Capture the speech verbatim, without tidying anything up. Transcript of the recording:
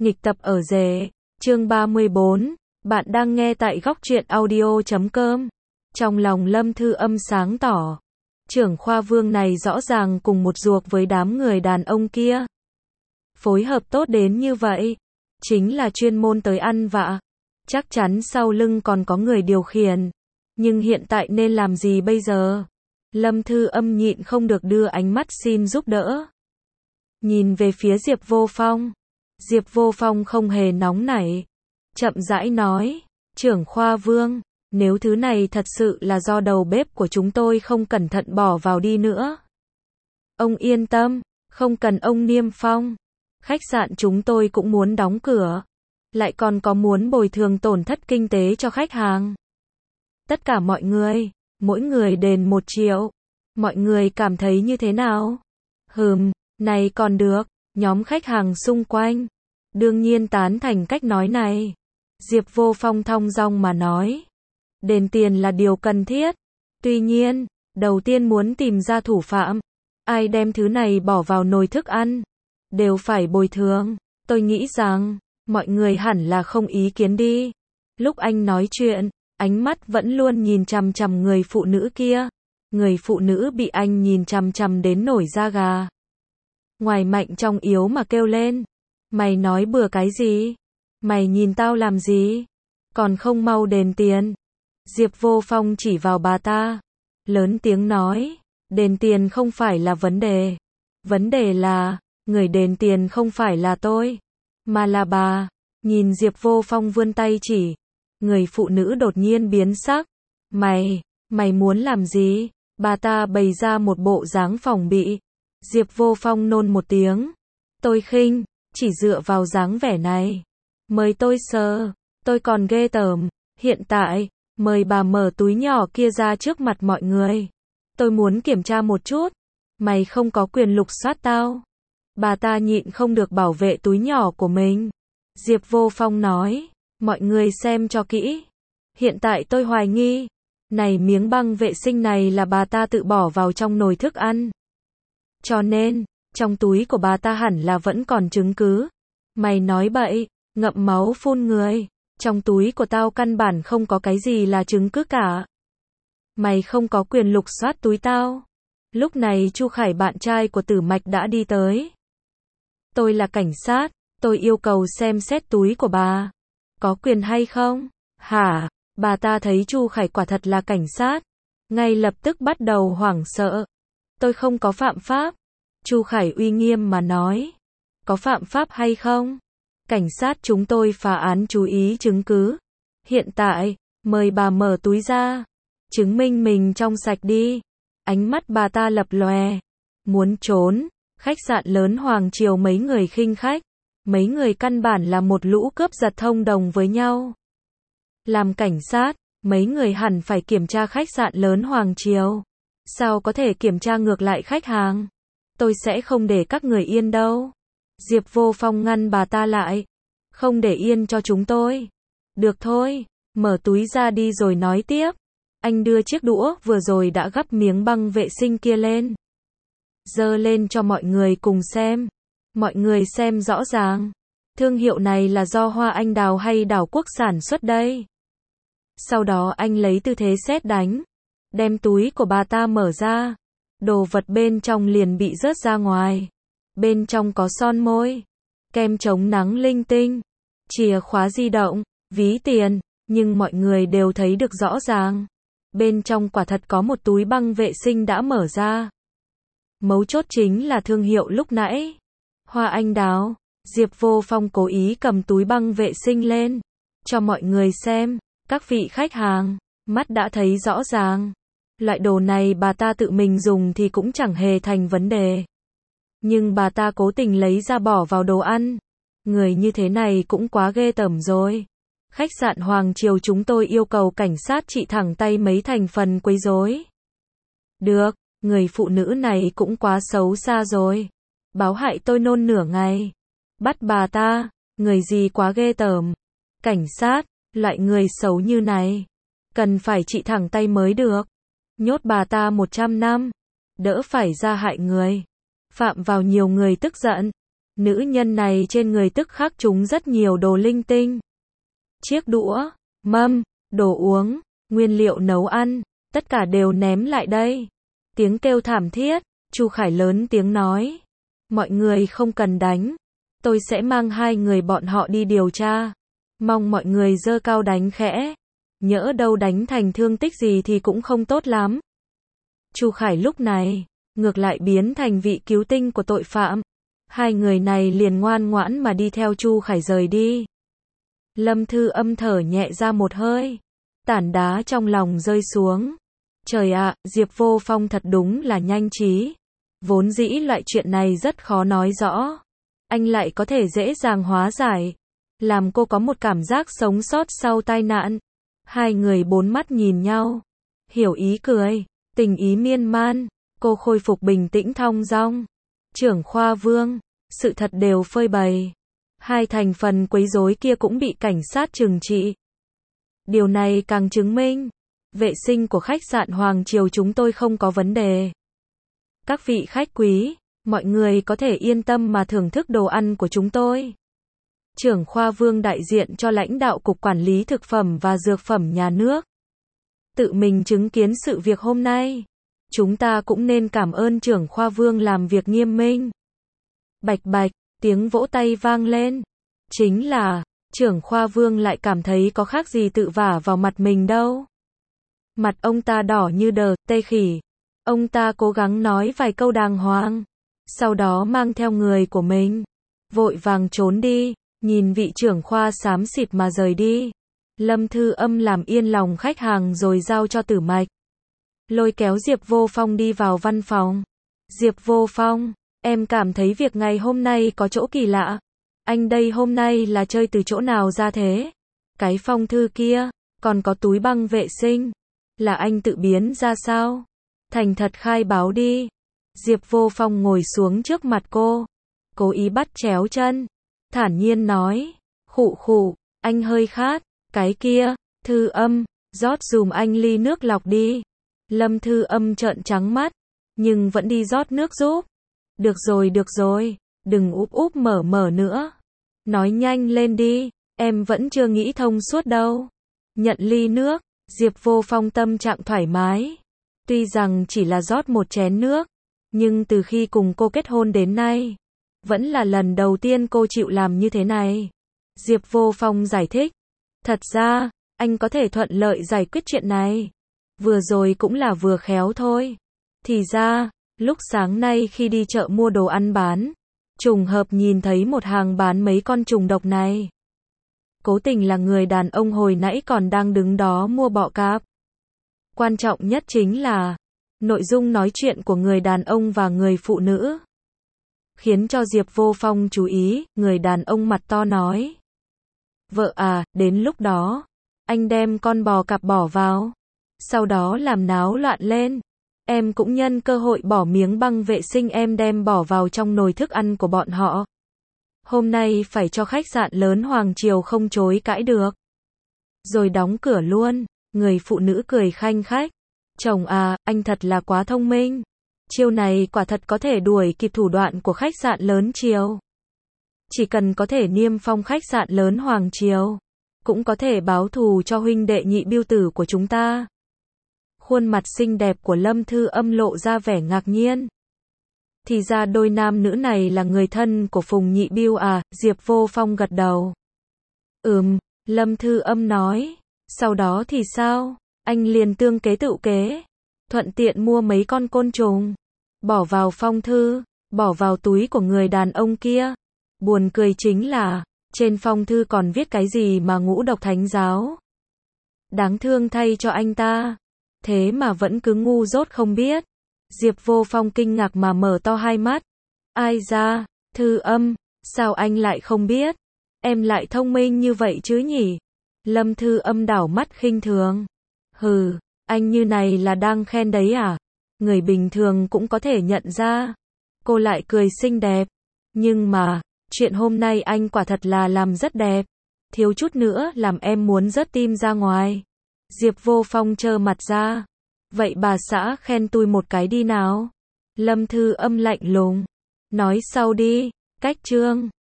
Nghịch tập ở rể, chương ba mươi bốn, bạn đang nghe tại góc truyện audio chấm com. Trong lòng Lâm Thư Âm sáng tỏ, trưởng khoa Vương này rõ ràng cùng một ruột với đám người đàn ông kia. Phối hợp tốt đến như vậy, chính là chuyên môn tới ăn vạ. Chắc chắn sau lưng còn có người điều khiển. Nhưng hiện tại nên làm gì bây giờ? Lâm Thư Âm nhịn không được đưa ánh mắt xin giúp đỡ. Nhìn về phía Diệp Vô Phong. Diệp Vô Phong không hề nóng nảy. Chậm rãi nói, trưởng khoa Vương, nếu thứ này thật sự là do đầu bếp của chúng tôi không cẩn thận bỏ vào đi nữa. Ông yên tâm, không cần ông niêm phong. Khách sạn chúng tôi cũng muốn đóng cửa. Lại còn có muốn bồi thường tổn thất kinh tế cho khách hàng. Tất cả mọi người, mỗi người đền một triệu. Mọi người cảm thấy như thế nào? Hừm, này còn được, nhóm khách hàng xung quanh. Đương nhiên tán thành cách nói này. Diệp Vô Phong thong dong mà nói. Đền tiền là điều cần thiết. Tuy nhiên, đầu tiên muốn tìm ra thủ phạm. Ai đem thứ này bỏ vào nồi thức ăn, đều phải bồi thường. Tôi nghĩ rằng, mọi người hẳn là không ý kiến đi. Lúc anh nói chuyện, ánh mắt vẫn luôn nhìn chằm chằm người phụ nữ kia. Người phụ nữ bị anh nhìn chằm chằm đến nổi da gà. Ngoài mạnh trong yếu mà kêu lên. Mày nói bừa cái gì? Mày nhìn tao làm gì? Còn không mau đền tiền. Diệp Vô Phong chỉ vào bà ta. Lớn tiếng nói. Đền tiền không phải là vấn đề. Vấn đề là, người đền tiền không phải là tôi, mà là bà. Nhìn Diệp Vô Phong vươn tay chỉ. Người phụ nữ đột nhiên biến sắc. Mày, mày muốn làm gì? Bà ta bày ra một bộ dáng phòng bị. Diệp Vô Phong nôn một tiếng. Tôi khinh, chỉ dựa vào dáng vẻ này. Mời tôi sờ, tôi còn ghê tởm. Hiện tại, mời bà mở túi nhỏ kia ra trước mặt mọi người. Tôi muốn kiểm tra một chút. Mày không có quyền lục soát tao. Bà ta nhịn không được bảo vệ túi nhỏ của mình. Diệp Vô Phong nói, mọi người xem cho kỹ. Hiện tại tôi hoài nghi, này miếng băng vệ sinh này là bà ta tự bỏ vào trong nồi thức ăn. Cho nên, trong túi của bà ta hẳn là vẫn còn chứng cứ. Mày nói bậy, ngậm máu phun người. Trong túi của tao căn bản không có cái gì là chứng cứ cả. Mày không có quyền lục soát túi tao. Lúc này Chu Khải bạn trai của Tử Mạch đã đi tới. Tôi là cảnh sát, tôi yêu cầu xem xét túi của bà. Có quyền hay không? Hả? Bà ta thấy Chu Khải quả thật là cảnh sát. Ngay lập tức bắt đầu hoảng sợ. Tôi không có phạm pháp. Chu Khải uy nghiêm mà nói. Có phạm pháp hay không? Cảnh sát chúng tôi phá án chú ý chứng cứ. Hiện tại, mời bà mở túi ra. Chứng minh mình trong sạch đi. Ánh mắt bà ta lập lòe. Muốn trốn. Khách sạn lớn Hoàng Triều mấy người khinh khách. Mấy người căn bản là một lũ cướp giật thông đồng với nhau. Làm cảnh sát, mấy người hẳn phải kiểm tra khách sạn lớn Hoàng Triều. Sao có thể kiểm tra ngược lại khách hàng? Tôi sẽ không để các người yên đâu. Diệp Vô Phong ngăn bà ta lại. Không để yên cho chúng tôi. Được thôi, mở túi ra đi rồi nói tiếp. Anh đưa chiếc đũa vừa rồi đã gắp miếng băng vệ sinh kia lên. Giơ lên cho mọi người cùng xem. Mọi người xem rõ ràng. Thương hiệu này là do Hoa Anh Đào hay Đảo Quốc sản xuất đây? Sau đó anh lấy tư thế sét đánh. Đem túi của bà ta mở ra. Đồ vật bên trong liền bị rớt ra ngoài. Bên trong có son môi, kem chống nắng linh tinh, chìa khóa di động, ví tiền. Nhưng mọi người đều thấy được rõ ràng. Bên trong quả thật có một túi băng vệ sinh đã mở ra. Mấu chốt chính là thương hiệu lúc nãy. Hoa Anh Đào. Diệp Vô Phong cố ý cầm túi băng vệ sinh lên. Cho mọi người xem. Các vị khách hàng. Mắt đã thấy rõ ràng. Loại đồ này bà ta tự mình dùng thì cũng chẳng hề thành vấn đề. Nhưng bà ta cố tình lấy ra bỏ vào đồ ăn. Người như thế này cũng quá ghê tởm rồi. Khách sạn Hoàng Triều chúng tôi yêu cầu cảnh sát trị thẳng tay mấy thành phần quấy rối. Được, người phụ nữ này cũng quá xấu xa rồi. Báo hại tôi nôn nửa ngày. Bắt bà ta, người gì quá ghê tởm. Cảnh sát, loại người xấu như này. Cần phải trị thẳng tay mới được. Nhốt bà ta một trăm năm. Đỡ phải ra hại người. Phạm vào nhiều người tức giận. Nữ nhân này trên người tức khắc trúng rất nhiều đồ linh tinh. Chiếc đũa, mâm, đồ uống, nguyên liệu nấu ăn, tất cả đều ném lại đây. Tiếng kêu thảm thiết, Chu Khải lớn tiếng nói. Mọi người không cần đánh. Tôi sẽ mang hai người bọn họ đi điều tra. Mong mọi người giơ cao đánh khẽ. Nhỡ đâu đánh thành thương tích gì thì cũng không tốt lắm. Chu Khải lúc này, ngược lại biến thành vị cứu tinh của tội phạm. Hai người này liền ngoan ngoãn mà đi theo Chu Khải rời đi. Lâm Thư Âm thở nhẹ ra một hơi. Tảng đá trong lòng rơi xuống. Trời ạ, Diệp Vô Phong thật đúng là nhanh trí. Vốn dĩ loại chuyện này rất khó nói rõ. Anh lại có thể dễ dàng hóa giải. Làm cô có một cảm giác sống sót sau tai nạn. Hai người bốn mắt nhìn nhau. Hiểu ý cười. Tình ý miên man. Cô khôi phục bình tĩnh thong dong. Trưởng khoa Vương. Sự thật đều phơi bày. Hai thành phần quấy rối kia cũng bị cảnh sát trừng trị. Điều này càng chứng minh. Vệ sinh của khách sạn Hoàng Triều chúng tôi không có vấn đề. Các vị khách quý, mọi người có thể yên tâm mà thưởng thức đồ ăn của chúng tôi. Trưởng khoa Vương đại diện cho lãnh đạo Cục Quản lý Thực phẩm và Dược phẩm nhà nước. Tự mình chứng kiến sự việc hôm nay. Chúng ta cũng nên cảm ơn trưởng khoa Vương làm việc nghiêm minh. Bạch bạch, tiếng vỗ tay vang lên. Chính là, trưởng khoa Vương lại cảm thấy có khác gì tự vả vào mặt mình đâu. Mặt ông ta đỏ như đờ, tê khỉ. Ông ta cố gắng nói vài câu đàng hoàng. Sau đó mang theo người của mình. Vội vàng trốn đi, nhìn vị trưởng khoa xám xịt mà rời đi. Lâm Thư Âm làm yên lòng khách hàng rồi giao cho Tử Mạch. Lôi kéo Diệp Vô Phong đi vào văn phòng. Diệp Vô Phong, em cảm thấy việc ngày hôm nay có chỗ kỳ lạ. Anh đây hôm nay là chơi từ chỗ nào ra thế? Cái phong thư kia, còn có túi băng vệ sinh. Là anh tự biến ra sao? Thành thật khai báo đi. Diệp Vô Phong ngồi xuống trước mặt cô. Cố ý bắt chéo chân. Thản nhiên nói. Khụ khụ, anh hơi khát. Cái kia, Thư Âm, rót dùm anh ly nước lọc đi. Lâm Thư Âm trợn trắng mắt. Nhưng vẫn đi rót nước giúp. Được rồi được rồi, đừng úp úp mở mở nữa. Nói nhanh lên đi, em vẫn chưa nghĩ thông suốt đâu. Nhận ly nước, Diệp Vô Phong tâm trạng thoải mái. Tuy rằng chỉ là rót một chén nước, nhưng từ khi cùng cô kết hôn đến nay, vẫn là lần đầu tiên cô chịu làm như thế này. Diệp Vô Phong giải thích. Thật ra, anh có thể thuận lợi giải quyết chuyện này. Vừa rồi cũng là vừa khéo thôi. Thì ra, lúc sáng nay khi đi chợ mua đồ ăn bán, trùng hợp nhìn thấy một hàng bán mấy con trùng độc này. Cố tình là người đàn ông hồi nãy còn đang đứng đó mua bọ cạp. Quan trọng nhất chính là nội dung nói chuyện của người đàn ông và người phụ nữ. Khiến cho Diệp Vô Phong chú ý, người đàn ông mặt to nói. Vợ à, đến lúc đó, anh đem con bò cạp bỏ vào. Sau đó làm náo loạn lên. Em cũng nhân cơ hội bỏ miếng băng vệ sinh em đem bỏ vào trong nồi thức ăn của bọn họ. Hôm nay phải cho khách sạn lớn Hoàng Triều không chối cãi được. Rồi đóng cửa luôn, người phụ nữ cười khanh khách. Chồng à, anh thật là quá thông minh. Chiêu này quả thật có thể đuổi kịp thủ đoạn của khách sạn lớn Triều. Chỉ cần có thể niêm phong khách sạn lớn Hoàng Triều, cũng có thể báo thù cho huynh đệ Nhị Biêu tử của chúng ta. Khuôn mặt xinh đẹp của Lâm Thư Âm lộ ra vẻ ngạc nhiên. Thì ra đôi nam nữ này là người thân của Phùng Nhị Biêu à, Diệp Vô Phong gật đầu. Ừm, Lâm Thư Âm nói. Sau đó thì sao? Anh liền tương kế tựu kế. Thuận tiện mua mấy con côn trùng. Bỏ vào phong thư, bỏ vào túi của người đàn ông kia. Buồn cười chính là, trên phong thư còn viết cái gì mà ngũ độc thánh giáo. Đáng thương thay cho anh ta. Thế mà vẫn cứ ngu dốt không biết. Diệp Vô Phong kinh ngạc mà mở to hai mắt. Ai ra, Thư Âm, sao anh lại không biết? Em lại thông minh như vậy chứ nhỉ? Lâm Thư Âm đảo mắt khinh thường. Hừ, anh như này là đang khen đấy à? Người bình thường cũng có thể nhận ra. Cô lại cười xinh đẹp. Nhưng mà, chuyện hôm nay anh quả thật là làm rất đẹp. Thiếu chút nữa làm em muốn rớt tim ra ngoài. Diệp Vô Phong trơ mặt ra. Vậy bà xã khen tôi một cái đi nào. Lâm Thư Âm lạnh lùng. Nói sau đi, Cách chương